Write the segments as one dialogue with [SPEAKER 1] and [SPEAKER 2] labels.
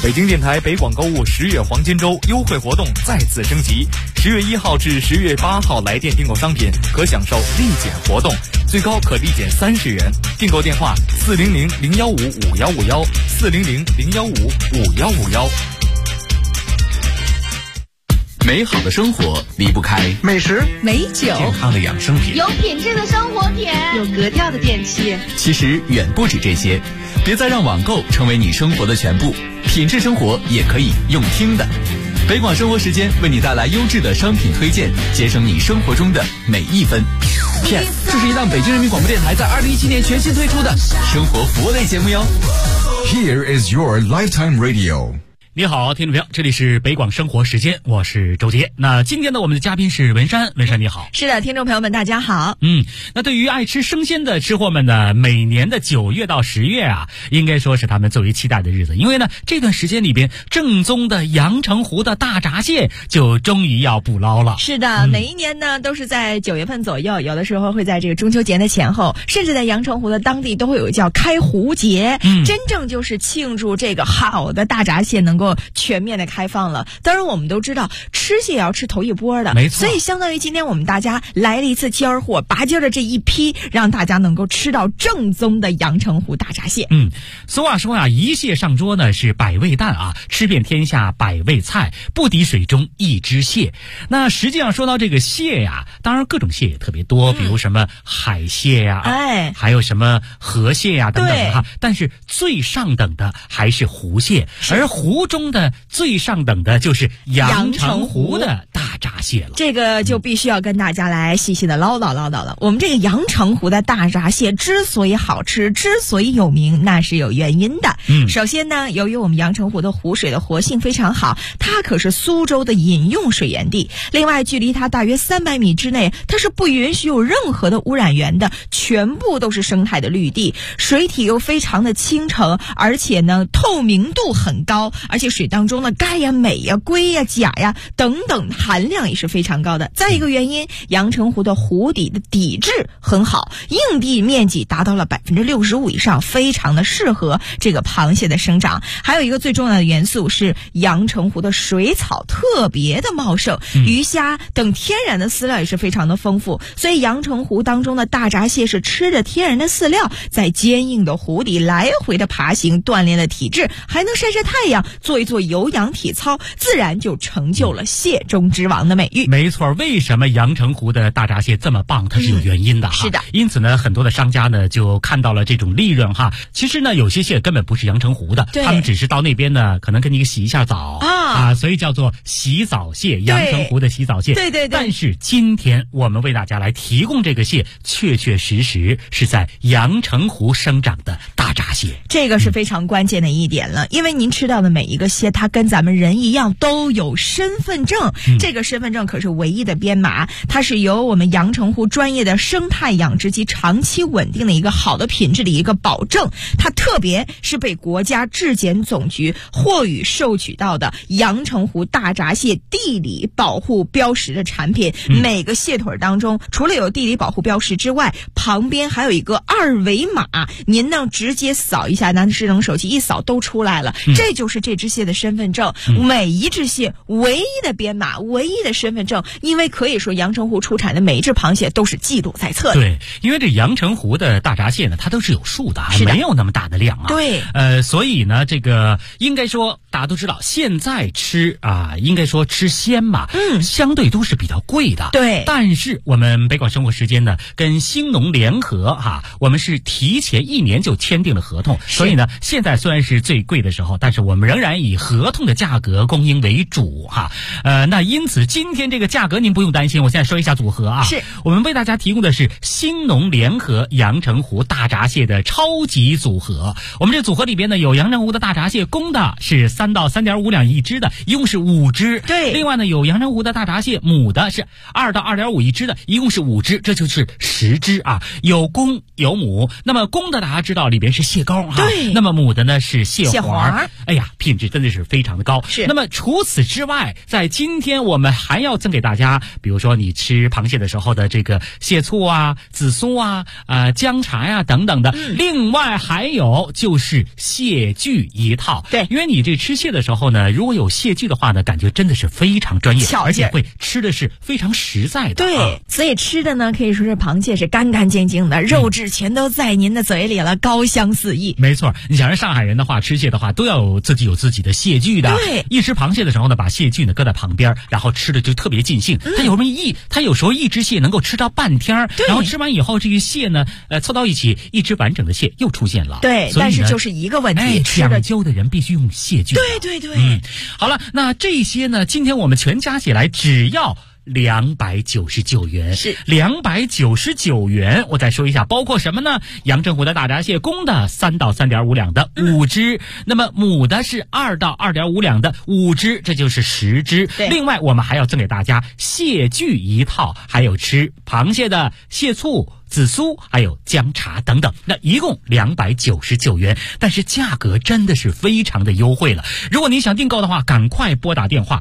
[SPEAKER 1] 北京电台北广购物10月黄金周优惠活动再次升级，10月1号至10月8号来电订购商品可享受立减活动，最高可立减30元。订购电话400-015-5151，400-015-5151。
[SPEAKER 2] 美好的生活离不开
[SPEAKER 3] 美食、
[SPEAKER 4] 美酒、
[SPEAKER 2] 健康的养生品，
[SPEAKER 5] 有品质的生活品，
[SPEAKER 4] 有格调的电器。
[SPEAKER 2] 其实远不止这些，别再让网购成为你生活的全部，品质生活也可以用听的。北广生活时间为你带来优质的商品推荐，节省你生活中的每一分。PS， 这是一档北京人民广播电台在2017年全新推出的生活服务类节目哟。
[SPEAKER 6] Here is your lifetime radio。
[SPEAKER 7] 你好，听众朋友，这里是北广生活时间，我是周杰。那今天呢，我们的嘉宾是文山，文山你好。
[SPEAKER 4] 是的，听众朋友们大家好。
[SPEAKER 7] 那对于爱吃生鲜的吃货们呢，每年的9月到10月啊，应该说是他们最为期待的日子，因为呢这段时间里边，正宗的阳澄湖的大闸蟹就终于要捕捞了。
[SPEAKER 4] 是的，每一年呢都是在9月份左右，有的时候会在这个中秋节的前后，甚至在阳澄湖的当地都会有叫开湖节，真正就是庆祝这个好的大闸蟹能够全面的开放了。当然我们都知道吃蟹也要吃头一波的，
[SPEAKER 7] 没错，
[SPEAKER 4] 所以相当于今天我们大家来了一次尖儿货，拔尖的这一批，让大家能够吃到正宗的阳澄湖大闸蟹。
[SPEAKER 7] 俗话说啊，一蟹上桌呢是百味淡啊，吃遍天下百味菜，不敌水中一只蟹。那实际上说到这个蟹呀，当然各种蟹也特别多，比如什么海蟹呀，还有什么河蟹呀等等的哈。但是最上等的还是湖蟹，而湖中的最上等的就是阳澄湖的大闸蟹了。
[SPEAKER 4] 这个就必须要跟大家来细细的唠叨了。我们这个阳澄湖的大闸蟹之所以好吃，之所以有名，那是有原因的。首先呢，由于我们阳澄湖的湖水的活性非常好，它可是苏州的饮用水源地。另外，距离它大约300米之内，它是不允许有任何的污染源的，全部都是生态的绿地，水体又非常的清澄，而且呢透明度很高，而且水当中的钙呀、镁呀、硅呀、钾呀等等含量也是非常高的。再一个原因，阳澄湖的湖底的底质很好，硬地面积达到了65%以上，非常的适合这个螃蟹的生长。还有一个最重要的元素是阳澄湖的水草特别的茂盛，鱼虾等天然的饲料也是非常的丰富，所以阳澄湖当中的大闸蟹是吃着天然的饲料，在坚硬的湖底来回的爬行，锻炼了体质，还能晒晒太阳，做一做有氧体操，自然就成就了蟹中之王的美誉。
[SPEAKER 7] 没错，为什么阳澄湖的大闸蟹这么棒，它是有原因的哈。
[SPEAKER 4] 是的，
[SPEAKER 7] 因此呢，很多的商家呢就看到了这种利润哈。其实呢，有些蟹根本不是阳澄湖的，他们只是到那边呢，可能跟你洗一下澡所以叫做洗澡蟹，阳澄湖的洗澡蟹。对。但是今天我们为大家来提供这个蟹，确确实实是在阳澄湖生长的大闸蟹。
[SPEAKER 4] 这个是非常关键的一点了，因为您吃到的每一个蟹，它跟咱们人一样都有身份证，这个身份证可是唯一的编码，它是由我们阳澄湖专业的生态养殖及长期稳定的一个好的品质的一个保证，它特别是被国家质检总局获予授取到的阳澄湖大闸蟹地理保护标识的产品。每个蟹腿当中除了有地理保护标识之外，旁边还有一个2维码，您呢直接扫一下，拿智能手机一扫都出来了，这就是这只蟹的身份证。每一只蟹唯一的编码，唯一的身份证，因为可以说阳澄湖出产的每一只螃蟹都是记录在册的。
[SPEAKER 7] 对，因为这阳澄湖的大闸蟹呢，它都是有数的，没有那么大的量啊。
[SPEAKER 4] 对，
[SPEAKER 7] 所以呢，这个应该说大家都知道，现在吃应该说吃鲜嘛，相对都是比较贵的。
[SPEAKER 4] 对，
[SPEAKER 7] 但是我们北广生活时间呢，跟兴农联合我们是提前1年就签订了合同，所以呢，现在虽然是最贵的时候，但是我们仍然以合同的价格供应为主那因此今天这个价格您不用担心，我现在说一下组合
[SPEAKER 4] 是
[SPEAKER 7] 我们为大家提供的是兴农联合阳澄湖大闸蟹的超级组合。我们这组合里边呢，有阳澄湖的大闸蟹，公的是3到3.5两一只的，一共是5只。
[SPEAKER 4] 对，
[SPEAKER 7] 另外呢，有阳澄湖的大闸蟹，母的是2到2.5一只的，一共是5只，这就是10只有公有母。那么公的大家知道里边是蟹膏
[SPEAKER 4] 对，
[SPEAKER 7] 那么母的呢是蟹黄。
[SPEAKER 4] 哎
[SPEAKER 7] 呀，品质真的是非常的高。
[SPEAKER 4] 是。
[SPEAKER 7] 那么除此之外，在今天我们还要赠给大家，比如说你吃螃蟹的时候的这个蟹醋紫苏姜茶呀等等的。另外还有就是蟹具一套。
[SPEAKER 4] 对，
[SPEAKER 7] 因为你这吃吃蟹的时候呢，如果有蟹具的话呢，感觉真的是非常专业，而且会吃的是非常实在的。
[SPEAKER 4] 对，所以吃的呢，可以说是螃蟹是干干净净的，肉质全都在您的嘴里了，高香四溢。
[SPEAKER 7] 没错，你想让上海人的话吃蟹的话，都要有自己的蟹具的。
[SPEAKER 4] 对，
[SPEAKER 7] 一吃螃蟹的时候呢，把蟹具呢搁在旁边，然后吃的就特别尽兴。他有时候一只蟹能够吃到半天，然后吃完以后这个蟹呢，凑到一起，一只完整的蟹又出现了。
[SPEAKER 4] 对，但是就是一个问题，
[SPEAKER 7] 讲究的人必须用蟹具。
[SPEAKER 4] 对，
[SPEAKER 7] 好了，那这些呢，今天我们全加起来只要299元，
[SPEAKER 4] 是
[SPEAKER 7] 299元。我再说一下，包括什么呢？阳澄湖的大闸蟹，公的3到3.5两的5只，那么母的是2到2.5两的5只，这就是10只。另外，我们还要赠给大家蟹具一套，还有吃螃蟹的蟹醋、紫苏还有姜茶等等，那一共299元，但是价格真的是非常的优惠了。如果你想订购的话，赶快拨打电话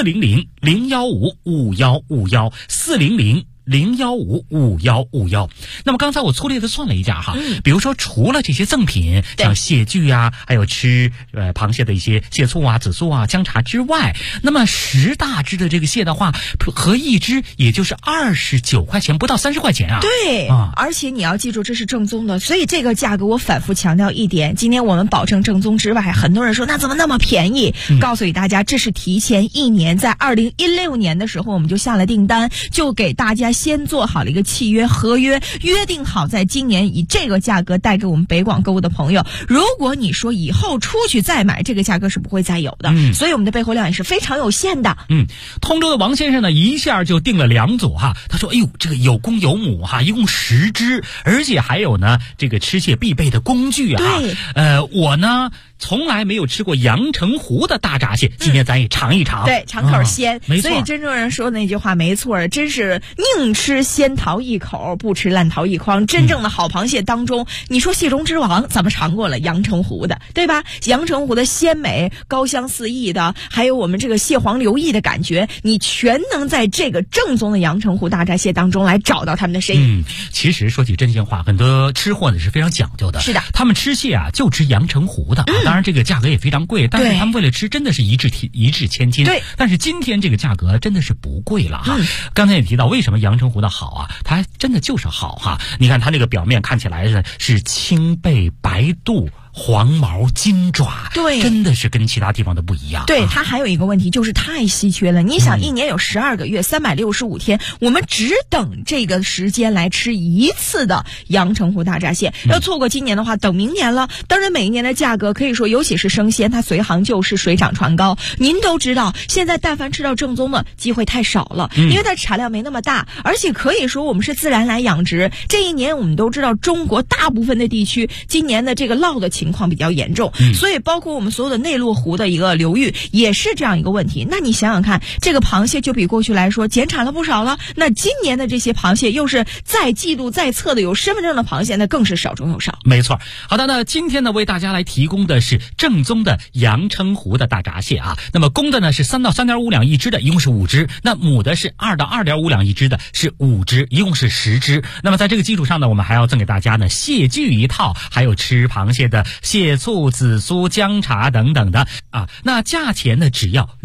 [SPEAKER 7] 400-015-5151，400-015-5151。那么刚才我粗略的算了一下哈，比如说除了这些赠品，像蟹具啊，还有吃螃蟹的一些蟹醋啊、紫苏啊、姜茶之外，那么10大只的这个蟹的话，合一只也就是29块钱，不到30块钱啊。
[SPEAKER 4] 对，而且你要记住这是正宗的，所以这个价格我反复强调一点，今天我们保证正宗之外，很多人说那怎么那么便宜？告诉大家，这是提前1年，在2016年的时候我们就下了订单，就给大家先做好了一个契约合约，约定好在今年以这个价格带给我们北广购物的朋友。如果你说以后出去再买，这个价格是不会再有的。所以我们的备货量也是非常有限的。
[SPEAKER 7] 通州的王先生呢，一下就订了2组哈，他说：“哎呦，这个有公有母哈，一共10只，而且还有呢这个吃蟹必备的工具啊。”我呢从来没有吃过阳澄湖的大闸蟹，今天咱也尝一尝。
[SPEAKER 4] 对，尝口鲜。
[SPEAKER 7] 没错，
[SPEAKER 4] 所以真正人说的那句话没错，真是宁吃仙桃一口，不吃烂桃一筐。真正的好螃蟹当中，你说蟹中之王，咱们尝过了阳澄湖的，对吧？阳澄湖的鲜美、高香四溢的，还有我们这个蟹黄留意的感觉，你全能在这个正宗的阳澄湖大闸蟹当中来找到他们的身影。
[SPEAKER 7] 其实说起真心话，很多吃货呢是非常讲究的。
[SPEAKER 4] 是的，
[SPEAKER 7] 他们吃蟹啊就吃阳澄湖的啊，当然这个价格也非常贵，但是他们为了吃真的是一掷千金。
[SPEAKER 4] 对，
[SPEAKER 7] 但是今天这个价格真的是不贵了哈。刚才也提到为什么阳澄湖的好啊，它真的就是好哈。你看它那个表面看起来是青背白肚。黄毛金爪，
[SPEAKER 4] 对，
[SPEAKER 7] 真的是跟其他地方的不一样。
[SPEAKER 4] 对，它还有一个问题就是太稀缺了。你想，1年有12个月，365天，我们只等这个时间来吃一次的阳澄湖大闸蟹。要错过今年的话，等明年了。当然，每一年的价格可以说，尤其是生鲜，它随行就市，水涨船高。您都知道，现在但凡吃到正宗的机会太少了，因为它产量没那么大，而且可以说我们是自然来养殖。这一年我们都知道，中国大部分的地区今年的这个涝的情况比较严重，所以包括我们所有的内陆湖的一个流域也是这样一个问题。那你想想看，这个螃蟹就比过去来说减产了不少了。那今年的这些螃蟹又是再季度再测的有身份证的螃蟹，那更是少中有少。
[SPEAKER 7] 没错。好的，那今天呢为大家来提供的是正宗的阳澄湖的大闸蟹啊。那么公的呢是3到3.5两一只的，一共是5只；那母的是2到2.5两一只的，是5只，一共是10只。那么在这个基础上呢，我们还要赠给大家呢蟹具一套，还有吃螃蟹的蟹醋、紫苏、姜茶等等的啊。那价钱呢只要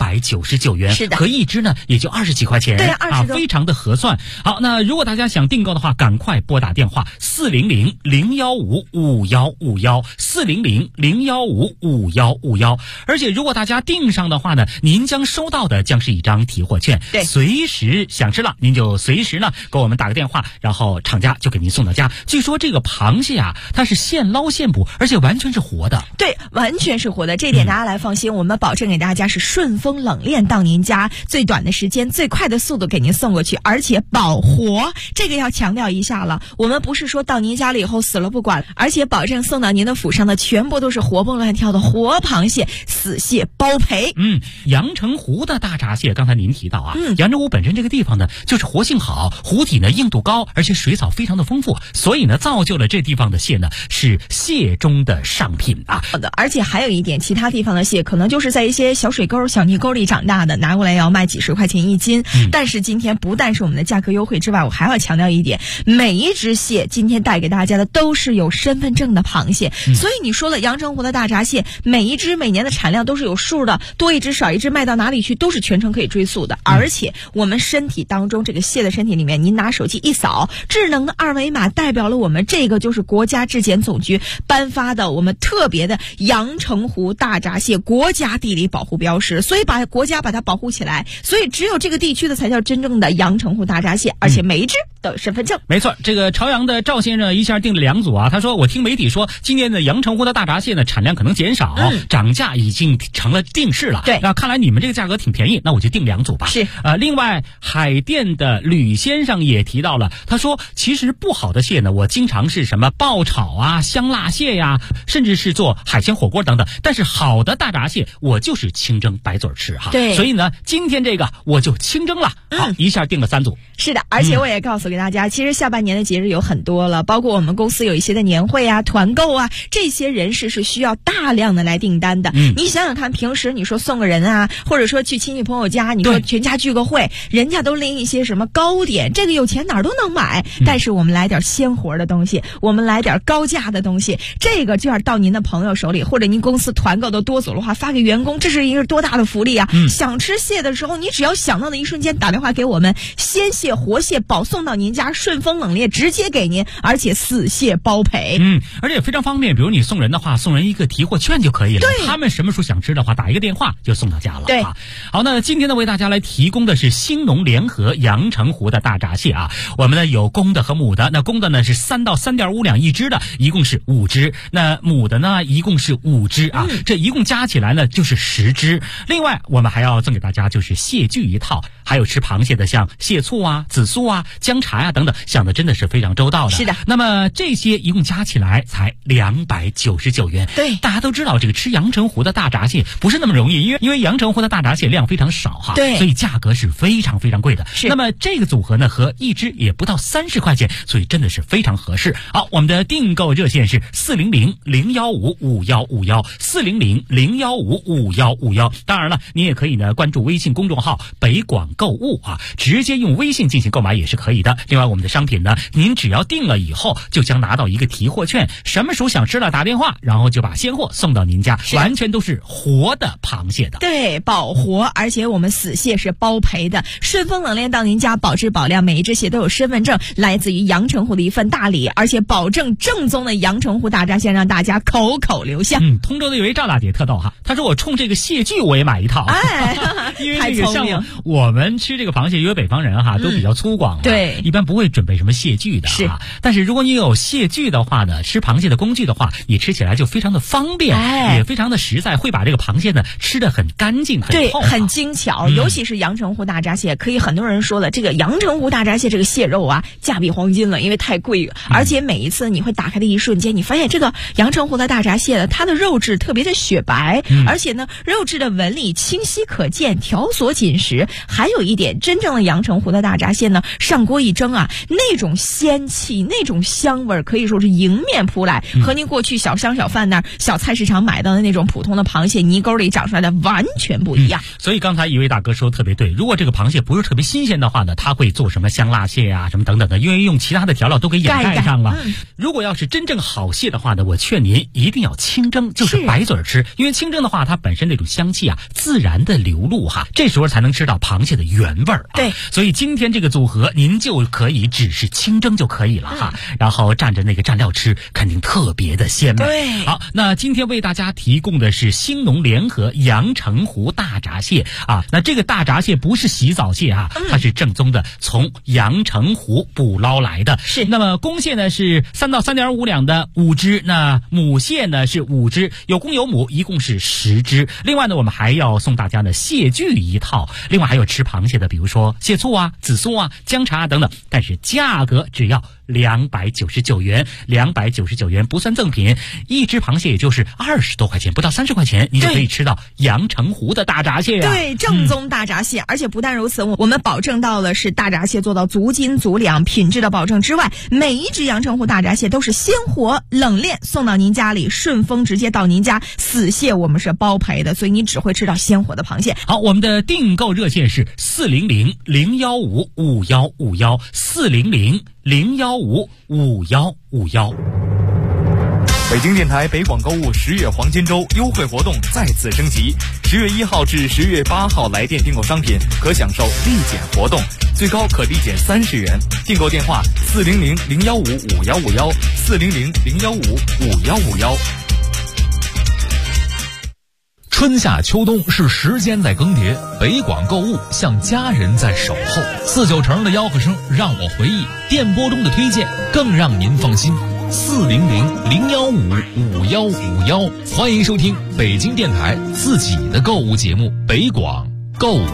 [SPEAKER 7] 299元，
[SPEAKER 4] 是的，
[SPEAKER 7] 合一只呢也就20几块钱，
[SPEAKER 4] 对啊，
[SPEAKER 7] 非常的合算。好，那如果大家想订购的话，赶快拨打电话400-015-5151，400-015-5151。而且如果大家订上的话呢，您将收到的将是一张提货券，
[SPEAKER 4] 对，
[SPEAKER 7] 随时想吃了您就随时呢给我们打个电话，然后厂家就给您送到家。据说这个螃蟹啊，它是现捞现捕，而且完全是活的。
[SPEAKER 4] 对，完全是活的，这点大家来放心，我们保证给大家是顺丰冷链到您家，最短的时间、最快的速度给您送过去，而且保活，这个要强调一下了。我们不是说到您家了以后死了不管，而且保证送到您的府上的全部都是活蹦乱跳的活螃蟹，死蟹包赔。
[SPEAKER 7] 阳澄湖的大闸蟹，刚才您提到啊，阳澄湖本身这个地方呢，就是活性好，湖体呢硬度高，而且水草非常的丰富，所以呢，造就了这地方的蟹呢是蟹中中的上品啊。
[SPEAKER 4] 好的，而且还有一点，其他地方的蟹可能就是在一些小水沟、小泥沟里长大的，拿过来要卖几十块钱1斤。但是今天不但是我们的价格优惠之外，我还要强调一点，每一只蟹今天带给大家的都是有身份证的螃蟹。所以你说了，阳澄湖的大闸蟹每一只每年的产量都是有数的，多一只少一只卖到哪里去都是全程可以追溯的。而且我们身体当中这个蟹的身体里面，您拿手机一扫，智能的2维码代表了我们这个就是国家质检总局颁发的我们特别的阳澄湖大闸蟹国家地理保护标识，所以国家把它保护起来，所以只有这个地区的才叫真正的阳澄湖大闸蟹，而且每一只都有身份证。
[SPEAKER 7] 没错，这个朝阳的赵先生一下订了2组啊，他说我听媒体说今年的阳澄湖的大闸蟹呢产量可能减少，涨价已经成了定势了。
[SPEAKER 4] 对，
[SPEAKER 7] 那看来你们这个价格挺便宜，那我就订2组吧。
[SPEAKER 4] 是，
[SPEAKER 7] 另外海淀的吕先生也提到了，他说其实不好的蟹呢，我经常是什么爆炒啊、香辣蟹呀，甚至是做海鲜火锅等等，但是好的大闸蟹我就是清蒸白嘴吃哈。
[SPEAKER 4] 对，
[SPEAKER 7] 所以呢今天这个我就清蒸了。好，一下订了3组。
[SPEAKER 4] 是的，而且我也告诉给大家，其实下半年的节日有很多了，包括我们公司有一些的年会啊、团购啊，这些人士是需要大量的来订单的。你想想看，平时你说送个人啊，或者说去亲戚朋友家，你说全家聚个会，人家都拎一些什么糕点，这个有钱哪儿都能买。但是我们来点鲜活的东西，我们来点高价的东西，这个就要到您的朋友手里，或者您公司团购的多组的话，发给员工，这是一个多大的福利啊！想吃蟹的时候，你只要想到的一瞬间打电话给我们，鲜蟹、活蟹保送到您家，顺丰冷链直接给您，而且死蟹包赔。
[SPEAKER 7] 而且也非常方便，比如你送人的话，送人一个提货券就可以了。
[SPEAKER 4] 对，
[SPEAKER 7] 他们什么时候想吃的话，打一个电话就送到家了。
[SPEAKER 4] 对，
[SPEAKER 7] 好，那今天呢为大家来提供的是兴农联合阳澄湖的大闸蟹啊。我们呢有公的和母的，那公的呢是3到3.5两一只的，一共是5只，那母的呢一共是5只啊，这一共加起来呢就是10只。另外我们还要赠给大家就是蟹具一套，还有吃螃蟹的像蟹醋啊、紫苏啊、姜茶啊等等，想的真的是非常周到的。
[SPEAKER 4] 是的，
[SPEAKER 7] 那么这些一共加起来才299元。
[SPEAKER 4] 对，
[SPEAKER 7] 大家都知道这个吃阳澄湖的大闸蟹不是那么容易，因为阳澄湖的大闸蟹量非常少哈，
[SPEAKER 4] 对，
[SPEAKER 7] 所以价格是非常非常贵的。
[SPEAKER 4] 是，
[SPEAKER 7] 那么这个组合呢和一只也不到30块钱，所以真的是非常合适。好，我们的订购热线是400-015-5151，400-015-5151。当然了，你也可以呢关注微信公众号北广购物啊，直接用微信进行购买也是可以的。另外我们的商品呢，您只要订了以后就将拿到一个提货券，什么时候想吃了打电话，然后就把鲜货送到您家，完全都是活的螃蟹的。
[SPEAKER 4] 对，保活，而且我们死蟹是包赔的，顺丰冷链到您家，保质保量，每一只蟹都有身份证，来自于阳澄湖的一份大礼，而且保证正宗的阳澄湖大闸蟹让大家口口留香。
[SPEAKER 7] 通州的有位赵大姐特逗哈，她说我冲这个蟹具我也买一套，因为这个像我们吃这个螃蟹，因为北方人哈都比较粗犷，
[SPEAKER 4] 对，
[SPEAKER 7] 一般不会准备什么蟹具的啊。但是如果你有蟹具的话呢，吃螃蟹的工具的话，你吃起来就非常的方便，也非常的实在，会把这个螃蟹呢吃得很干净，很
[SPEAKER 4] 对，
[SPEAKER 7] 透
[SPEAKER 4] 很精巧。尤其是阳澄湖大闸蟹，可以很多人说了，这个阳澄湖大闸蟹这个蟹肉啊，价比黄金了，因为太贵，而且每一次你会打开的一瞬间，你发现这个阳澄湖的大闸蟹呢，它的肉质特别的雪白，而且呢肉质的纹理清晰可见，条索紧实。还有一点，真正的阳澄湖的大闸蟹呢，上锅一蒸啊，那种鲜气、那种香味可以说是迎面扑来，和您过去小商小贩那儿、小菜市场买到的那种普通的螃蟹泥沟里长出来的完全不一样。
[SPEAKER 7] 所以刚才一位大哥说的特别对，如果这个螃蟹不是特别新鲜的话呢，他会做什么香辣蟹啊什么等等的，因为用其他的调料都给掩盖上了。如果要是真正好蟹的话呢，我劝您一定要清蒸，就是白嘴吃，因为清蒸的话它本身那种香气啊自然的流露哈，这时候才能吃到螃蟹的原味儿。
[SPEAKER 4] 对，
[SPEAKER 7] 所以今天这个组合您就可以只是清蒸就可以了哈，然后蘸着那个蘸料吃，肯定特别的鲜美。
[SPEAKER 4] 对，
[SPEAKER 7] 好，那今天为大家提供的是兴农联合阳澄湖大闸蟹啊，那这个大闸蟹不是洗澡蟹啊，它是正宗的从阳澄湖捕捞来的。
[SPEAKER 4] 是，
[SPEAKER 7] 那么公蟹呢是3到3.5两的5只，那母蟹呢是5只，有公有母，一共是10只。另外呢，我们还要送大家的蟹具一套，另外还有吃螃蟹的，比如说蟹醋啊、紫苏啊、姜茶啊等等， 但是价格只要299元，299元不算赠品，一只螃蟹也就是20多块钱，不到30块钱，你就可以吃到阳澄湖的大闸蟹啊。
[SPEAKER 4] 对，正宗大闸蟹，而且不但如此，我们保证到了是大闸蟹做到足斤足两，品质的保证之外，每一只阳澄湖大闸蟹都是鲜活冷链送到您家里，顺丰直接到您家，死蟹我们是包赔的，所以你只会吃到鲜活的螃蟹。
[SPEAKER 7] 好，我们的订购热线是400-015-5151，400-015-5151。
[SPEAKER 1] 北京电台北广购物10月黄金周优惠活动再次升级，10月1号至10月8号来电订购商品可享受立减活动，最高可立减30元。订购电话400-015-5151，400-015-5151。
[SPEAKER 2] 春夏秋冬是时间在更迭，北广购物像家人在守候。49成的吆喝声让我回忆，电波中的推荐更让您放心。400-015-5151，欢迎收听北京电台自己的购物节目北广购物。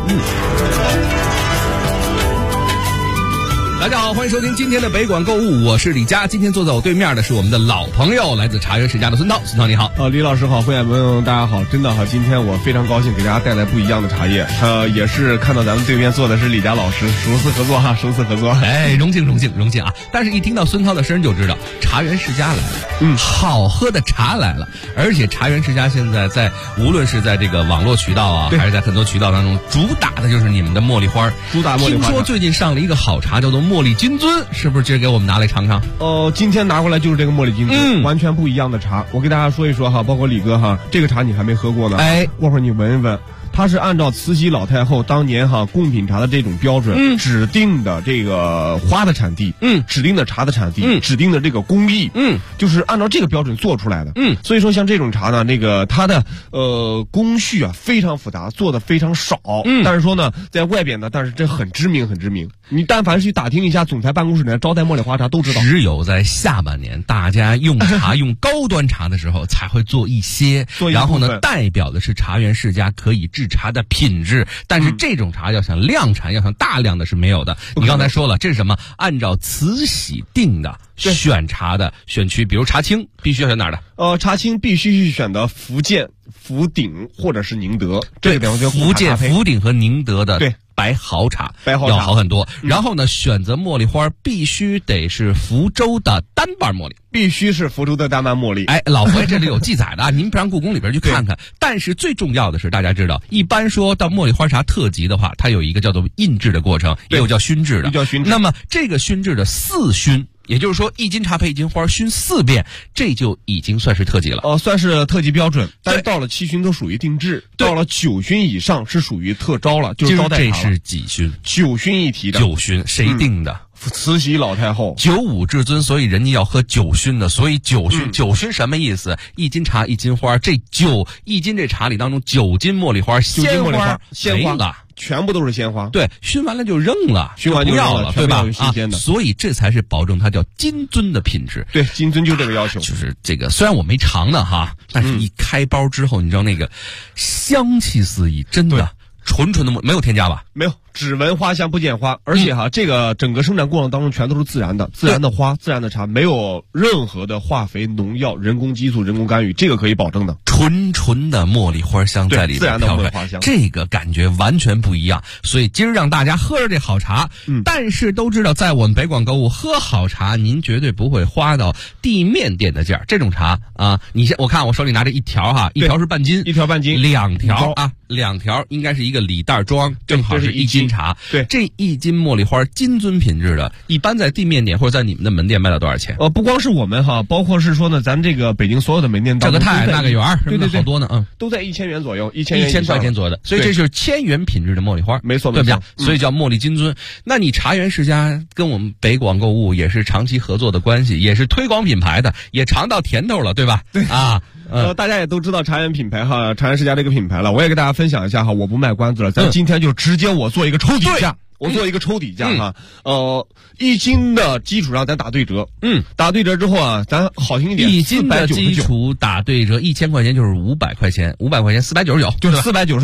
[SPEAKER 3] 大家好，欢迎收听今天的北广购物，我是李佳。今天坐在我对面的是我们的老朋友，来自茶园世家的孙涛。孙涛你好。
[SPEAKER 5] 李老师好，会员朋友大家好，真的哈，今天我非常高兴给大家带来不一样的茶叶。也是看到咱们对面坐的是李佳老师，首次合作哈，首次合作。
[SPEAKER 3] 哎，荣幸啊！但是一听到孙涛的声就知道茶园世家来了，好喝的茶来了。而且茶园世家现在无论是在这个网络渠道啊，还是在很多渠道当中，主打的就是你们的茉莉花。
[SPEAKER 5] 主打茉莉花。
[SPEAKER 3] 听说最近上了一个好茶，叫做茉莉金樽，是不是今儿给我们拿来尝尝？
[SPEAKER 5] 今天拿过来就是这个茉莉金樽，完全不一样的茶。我给大家说一说哈，包括李哥哈，这个茶你还没喝过呢，过会儿你闻一闻。它是按照慈禧老太后当年贡品茶的这种标准，指定的这个花的产地，指定的茶的产地，指定的这个工艺，就是按照这个标准做出来的，所以说像这种茶呢，它的工序啊非常复杂，做的非常少，但是说呢，在外边呢，但是这很知名。你但凡是去打听一下总裁办公室的招待茉莉花茶都知道，
[SPEAKER 3] 只有在下半年大家用茶用高端茶的时候才会做一些，然后呢，代表的是茶园世家可以制茶的品质，但是这种茶要想量产，要想大量的是没有的。你刚才说了，这是什么？按照慈禧定的选茶的选区，比如茶青必须要选哪儿的？
[SPEAKER 5] 茶青必须是选的福建、福鼎或者是宁德，这个
[SPEAKER 3] 福建、福鼎和宁德的
[SPEAKER 5] 对。
[SPEAKER 3] 白毫茶要好很多，然后呢，选择茉莉花必须得是福州的单瓣茉莉，
[SPEAKER 5] 必须是福州的单瓣茉莉。
[SPEAKER 3] 哎，老佛爷这里有记载的啊，您上故宫里边去看看。但是最重要的是，大家知道，一般说到茉莉花茶特级的话，它有一个叫做印制的过程，也有叫熏制的。那么这个熏制的4熏。也就是说，1斤茶配1斤花熏4遍，这就已经算是特级了。
[SPEAKER 5] 算是特级标准。但是到了7熏都属于定制，到了9熏以上是属于特招了，就是招待茶了。
[SPEAKER 3] 这是几熏
[SPEAKER 5] ？9熏一提的。
[SPEAKER 3] 9熏谁定的？
[SPEAKER 5] 慈禧老太后
[SPEAKER 3] 95至尊，所以人家要喝9熏的，所以9熏什么意思？1斤茶1斤花，这1斤这茶里当中9斤茉莉花，鲜花没了。
[SPEAKER 5] 全部都是鲜花，
[SPEAKER 3] 对，熏完了就扔了，
[SPEAKER 5] 熏完就
[SPEAKER 3] 不要了，对吧？
[SPEAKER 5] 新鲜的，
[SPEAKER 3] 所以这才是保证它叫金樽的品质。
[SPEAKER 5] 对，金樽就这个要求。
[SPEAKER 3] 就是这个，虽然我没尝呢哈，但是一开包之后，你知道那个香气四溢，真的纯的没有添加吧？
[SPEAKER 5] 没有。只闻花香不见花，而且这个整个生产过程当中全都是自然的花、自然的茶，没有任何的化肥、农药、人工激素、人工干预，这个可以保证的。纯的茉莉花香在里面，自然的茉莉花香，
[SPEAKER 3] 这个感觉完全不一样。所以今儿让大家喝着这好茶，但是都知道在我们北广购物喝好茶，您绝对不会花到地面店的价。这种茶啊，我看我手里拿着一条哈，一条是半斤
[SPEAKER 5] ，2
[SPEAKER 3] 条啊，2条应该是一个礼袋装，正好是1斤茶。
[SPEAKER 5] 对，
[SPEAKER 3] 这1斤茉莉花金樽品质的，一般在地面店或者在你们的门店卖到多少钱？
[SPEAKER 5] 不光是我们哈，包括是说呢，咱这个北京所有的门店当中，
[SPEAKER 3] 这个太那个园，
[SPEAKER 5] 对，
[SPEAKER 3] 好多呢，
[SPEAKER 5] 都在1000元左右
[SPEAKER 3] ，1000块钱左右的，所以这是1000元品质的茉莉花，
[SPEAKER 5] 没错，
[SPEAKER 3] 对不对？所以叫茉莉金樽。那你茶园世家跟我们北广购物也是长期合作的关系，也是推广品牌的，也尝到甜头了，对吧？
[SPEAKER 5] 对
[SPEAKER 3] 啊。
[SPEAKER 5] 大家也都知道茶园品牌哈，茶园世家这个品牌了，我也给大家分享一下哈，我不卖关子了，咱今天就直接我做一个抽底价。 我做一个抽底价哈，1斤的基础上咱打对折，打对折之后啊，咱好听一点，1
[SPEAKER 3] 斤的基础打对折，1000块钱就是500块钱，500块钱499，
[SPEAKER 5] 就是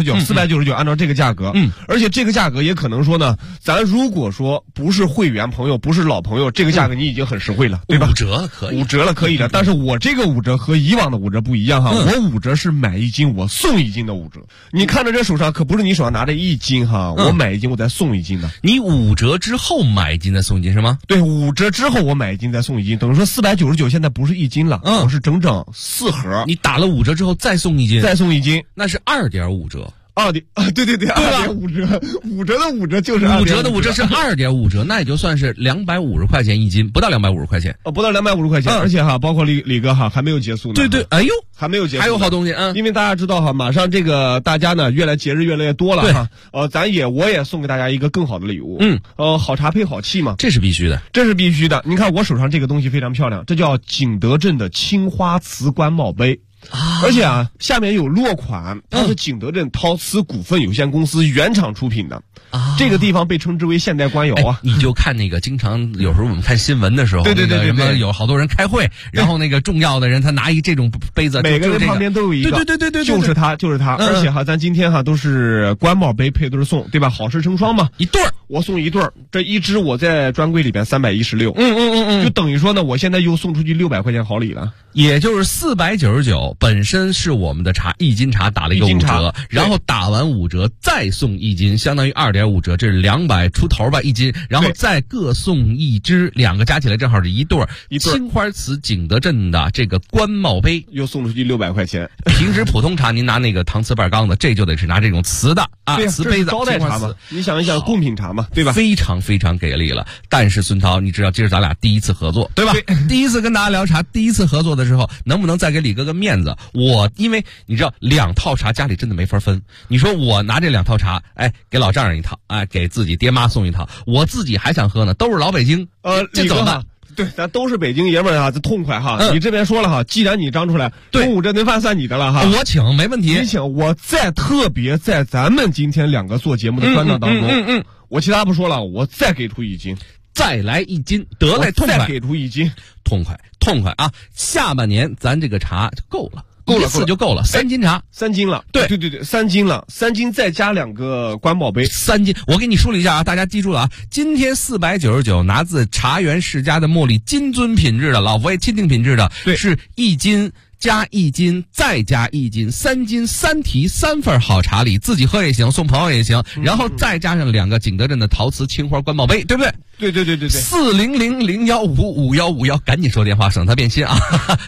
[SPEAKER 5] 499，按照这个价格，而且这个价格也可能说呢，咱如果说不是会员朋友，不是老朋友，这个价格你已经很实惠了，对吧？5折了可以的，但是我这个5折和以往的5折不一样哈，我5折是买1斤我送1斤的5折，你看着这手上可不是你手上拿着1斤哈，我买1斤我再送1斤的。
[SPEAKER 3] 你5折之后买1斤再送1斤是吗？
[SPEAKER 5] 对，5折之后我买1斤再送1斤，等于说499现在不是1斤了，我是整整4盒。
[SPEAKER 3] 你打了5折之后再送1斤，那是2.5折。
[SPEAKER 5] 对，2.5折，5折的5折就是
[SPEAKER 3] 5折的5折是2.5折，那也就算是250块钱1斤，不到250块钱，
[SPEAKER 5] 不到250块钱，而且哈，包括李哥哈还没有结束呢。
[SPEAKER 3] 对，哎呦，
[SPEAKER 5] 还没有结束，
[SPEAKER 3] 还有好东西
[SPEAKER 5] 因为大家知道哈，马上这个大家呢节日越来越多了哈，我也送给大家一个更好的礼物，好茶配好气嘛，
[SPEAKER 3] 这是必须的。
[SPEAKER 5] 你看我手上这个东西非常漂亮，这叫景德镇的青花瓷官帽杯。而且啊，下面有落款，它是景德镇陶瓷股份有限公司原厂出品的。这个地方被称之为现代官窑啊。
[SPEAKER 3] 你就看那个，经常有时候我们看新闻的时候，
[SPEAKER 5] 对，
[SPEAKER 3] 什么有好多人开会，然后那个重要的人他拿这种杯子，
[SPEAKER 5] 每个人旁边都有一个，
[SPEAKER 3] 对，
[SPEAKER 5] 就是他。而且哈，咱今天哈都是官帽杯配对送，对吧？好事成双嘛，
[SPEAKER 3] 一对儿，
[SPEAKER 5] 我送一对儿，这一只我在专柜里边316，就等于说呢，我现在又送出去600块钱好礼了，
[SPEAKER 3] 也就是499。本身是我们的茶1斤茶打了一个5折，然后打完5折再送1斤，相当于2.5折，这是200出头吧1斤，然后再各送1只，2个加起来正好是一对青花瓷景德镇的这个官帽杯，
[SPEAKER 5] 又送出去600块钱。
[SPEAKER 3] 平时普通茶您拿那个搪瓷半缸的，这就得是拿这种瓷的瓷杯子，
[SPEAKER 5] 招待茶嘛。你想一想，贡品茶嘛，对吧？
[SPEAKER 3] 非常非常给力了。但是孙涛，你知道今儿咱俩第一次合作，对吧？第一次跟大家聊茶，第一次合作的时候，能不能再给李哥个面子？因为你知道2套茶家里真的没法分。你说我拿这2套茶，给老丈人一套，给自己爹妈送一套，我自己还想喝呢，都是老北京，这怎么办？
[SPEAKER 5] 对，咱都是北京爷们儿啊，这痛快哈。你这边说了哈，既然你张出来，中午这顿饭算你的了哈。
[SPEAKER 3] 我请，没问题。
[SPEAKER 5] 你请，我再特别在咱们今天2个做节目的专档当中，我其他不说了，我再给出1斤，
[SPEAKER 3] 再来1斤，得嘞，痛快，
[SPEAKER 5] 再给出1斤，
[SPEAKER 3] 痛快啊！下半年咱这个茶就够了。一次就够了，3斤茶
[SPEAKER 5] ，3斤了，对，3斤了，3斤再加2个官帽杯
[SPEAKER 3] ，3斤。我给你梳理一下啊，大家记住了啊，今天499拿自茶园世家的茉莉金樽品质的，老佛爷钦定品质的，是1斤。加1斤，再加1斤，3斤3提3份好茶礼，自己喝也行，送朋友也行，然后再加上2个景德镇的陶瓷青花官帽杯，对不对？
[SPEAKER 5] 对
[SPEAKER 3] ，40001551551，赶紧说电话，省得变心啊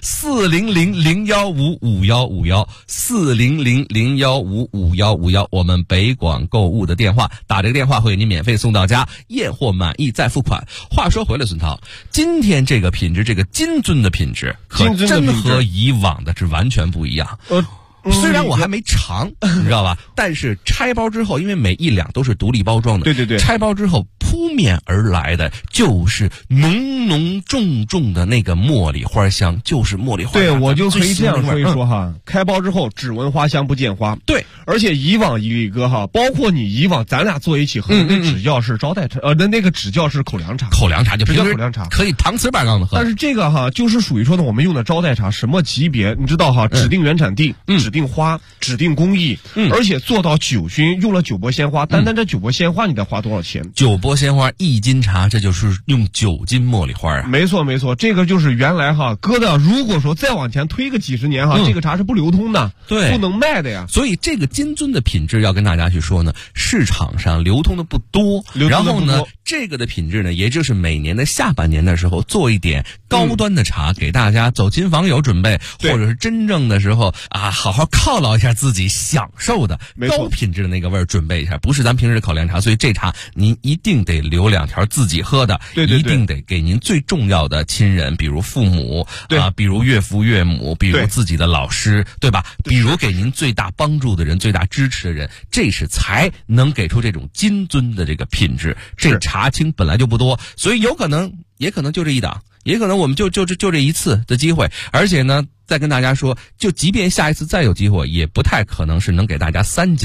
[SPEAKER 3] ！400015551，400015551，我们北广购物的电话，打这个电话会给您免费送到家，验货满意再付款。话说回来，孙涛，今天这个品质，这个金樽的品质，可真和以往的是完全不一样。虽然我还没尝，你知道吧？但是拆包之后，因为每1两都是独立包装的，
[SPEAKER 5] 对，
[SPEAKER 3] 拆包之后扑面而来的就是浓浓重重的那个茉莉花香，就是茉莉花香。
[SPEAKER 5] 对，我就可以这样说一说哈，开包之后只闻花香不见花。
[SPEAKER 3] 对，
[SPEAKER 5] 而且以往一哥哈，包括你以往咱俩坐一起喝的那只叫是招待茶，那个只叫是口粮茶，
[SPEAKER 3] 口粮茶就
[SPEAKER 5] 只叫口粮茶，
[SPEAKER 3] 可以搪瓷半缸的喝。
[SPEAKER 5] 但是这个哈，就是属于说呢，我们用的招待茶什么级别？你知道哈，指定原产地，指定花，指定工艺，而且做到9熏，用了9波鲜花。单这9波鲜花，你得花多少钱
[SPEAKER 3] ？9波鲜花1斤茶，这就是用9斤茉莉花啊！
[SPEAKER 5] 没错，这个就是原来哈哥的。如果说再往前推个几十年哈，这个茶是不流通的，
[SPEAKER 3] 对，
[SPEAKER 5] 不能卖的呀。
[SPEAKER 3] 所以这个金樽的品质要跟大家去说呢，市场上流通的不多，然后呢，这个的品质呢，也就是每年的下半年的时候做一点高端的茶，给大家走亲访友准备，或者是真正的时候啊，好好犒劳一下自己享受的高品质的那个味儿，准备一下，不是咱平时的口粮茶。所以这茶您一定得留2条自己喝的，
[SPEAKER 5] 对，
[SPEAKER 3] 一定得给您最重要的亲人，比如父母啊，比如岳父岳母，比如自己的老师，对吧？比如给您最大帮助的人、最大支持的人，这是才能给出这种金樽的这个品质。这茶青本来就不多，所以也可能就这一档，也可能我们就这一次的机会，而且呢，再跟大家说，就即便下一次再有机会，也不太可能是能给大家3斤了。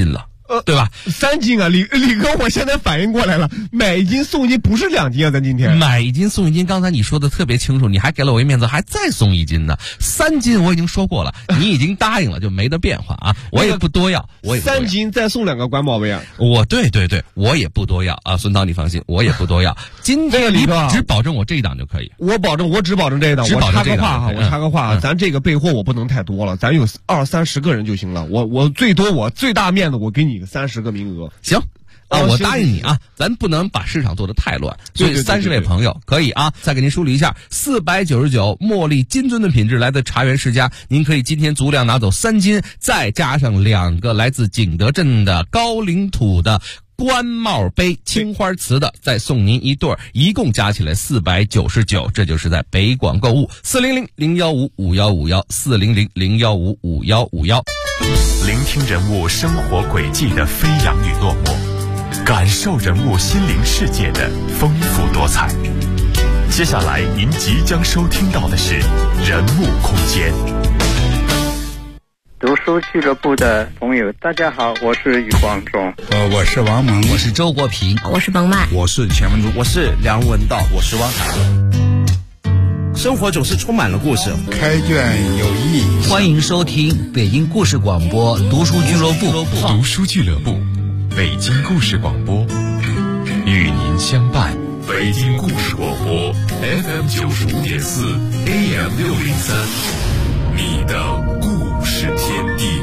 [SPEAKER 3] 对吧
[SPEAKER 5] ？3斤啊，李哥，我现在反应过来了，买一斤送一斤，不是2斤啊，咱今天
[SPEAKER 3] 买一斤送一斤，刚才你说的特别清楚，你还给了我一面子，还再送一斤呢。3斤我已经说过了，你已经答应了，就没得变化啊，我也不多要，我也不多要
[SPEAKER 5] 3斤再送2个官宝贝啊！
[SPEAKER 3] 对，我也不多要啊，孙涛你放心，我也不多要。今天你只保证我这一档就可以，
[SPEAKER 5] 我只保证这一档。我插个话啊，咱这个备货我不能太多了，咱有20-30个人就行了。我最大面子，我给你个30个名额，
[SPEAKER 3] 行。我答应你啊，咱不能把市场做得太乱，所以30位朋友可以啊。再给您梳理一下，499茉莉金樽的品质来自茶园世家，您可以今天足量拿走3斤，再加上2个来自景德镇的高岭土的官帽杯青花瓷的，再送您一对，一共加起来499，这就是在北广购物400-015-5151，400-015-5151。
[SPEAKER 8] 聆听人物生活轨迹的飞扬与落寞，感受人物心灵世界的丰富多彩。接下来您即将收听到的是人物空间。
[SPEAKER 9] 读书俱乐部的朋友大家好，我是余光中，
[SPEAKER 10] 我是王蒙，
[SPEAKER 11] 我是周国平，
[SPEAKER 12] 我是彭曼，
[SPEAKER 13] 我是钱文竹，我是梁文道，我是汪海。生活总是充满了故事，
[SPEAKER 10] 开卷有益。
[SPEAKER 11] 欢迎收听北京故事广播读书俱乐部，
[SPEAKER 6] 读书俱乐部，北京故事广播，与您相伴。
[SPEAKER 8] 北京故事广播 FM95.4 AM603，你的故事天地。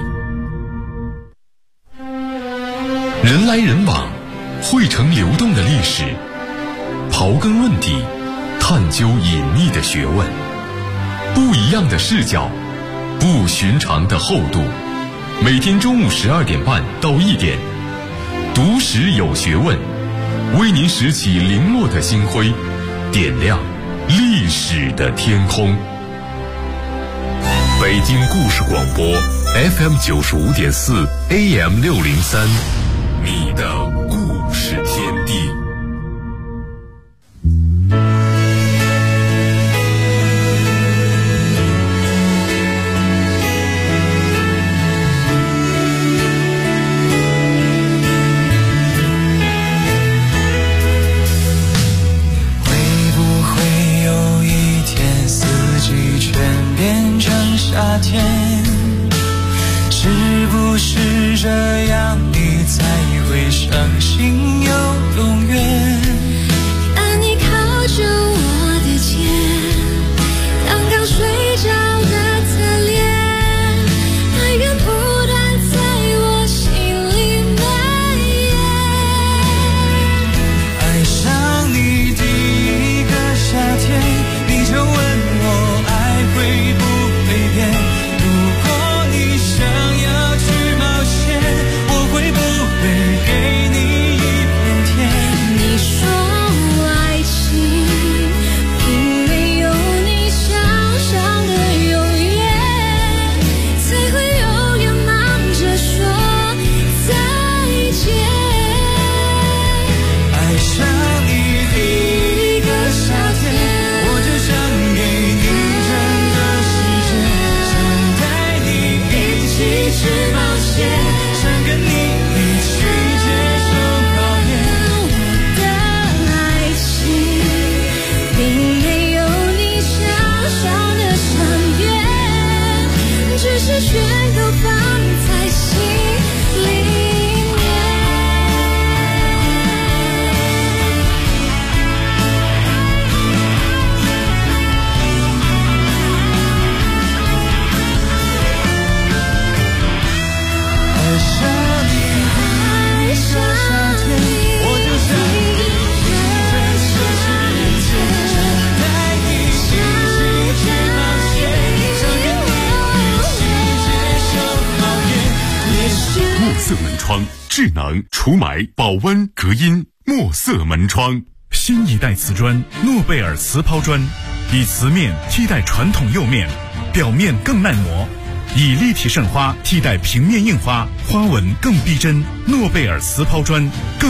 [SPEAKER 6] 人来人往，汇成流动的历史，刨根问底，探究隐秘的学问，不一样的视角，不寻常的厚度。每天中午12点半到1点，读史有学问，为您拾起零落的星辉，点亮历史的天空。
[SPEAKER 8] 北京故事广播 FM95.4 AM603，你的故事天地。
[SPEAKER 14] 夏天，是不是这样你才会相信有永远？
[SPEAKER 15] 当你靠着我的肩，刚刚睡着的侧脸，爱源不断在我心里蔓延。
[SPEAKER 14] 爱上你第一个夏天，你就问我爱会不如果你想要去冒险，我会不会给你一片天？
[SPEAKER 15] 你说爱情并没有你想象的永远，才会永远忙着说再见。
[SPEAKER 14] 爱上你第一个夏天，我就想给你整个世界，去冒险，想跟你一起接受考验。
[SPEAKER 15] 我的爱情并没有你想象的长远，只是全都放在心里面。
[SPEAKER 14] 爱上你第一个夏天，我就想跟你整个世界，想带你一起去冒险，想跟你一起接受考验。
[SPEAKER 8] 墨色门窗，智能除霾、保温、隔音。墨色门窗，新一代瓷砖诺贝尔瓷抛砖，以瓷面替代传统釉面，表面更耐磨。以立体渗花替代平面印花，花纹更逼真。诺贝尔瓷抛砖更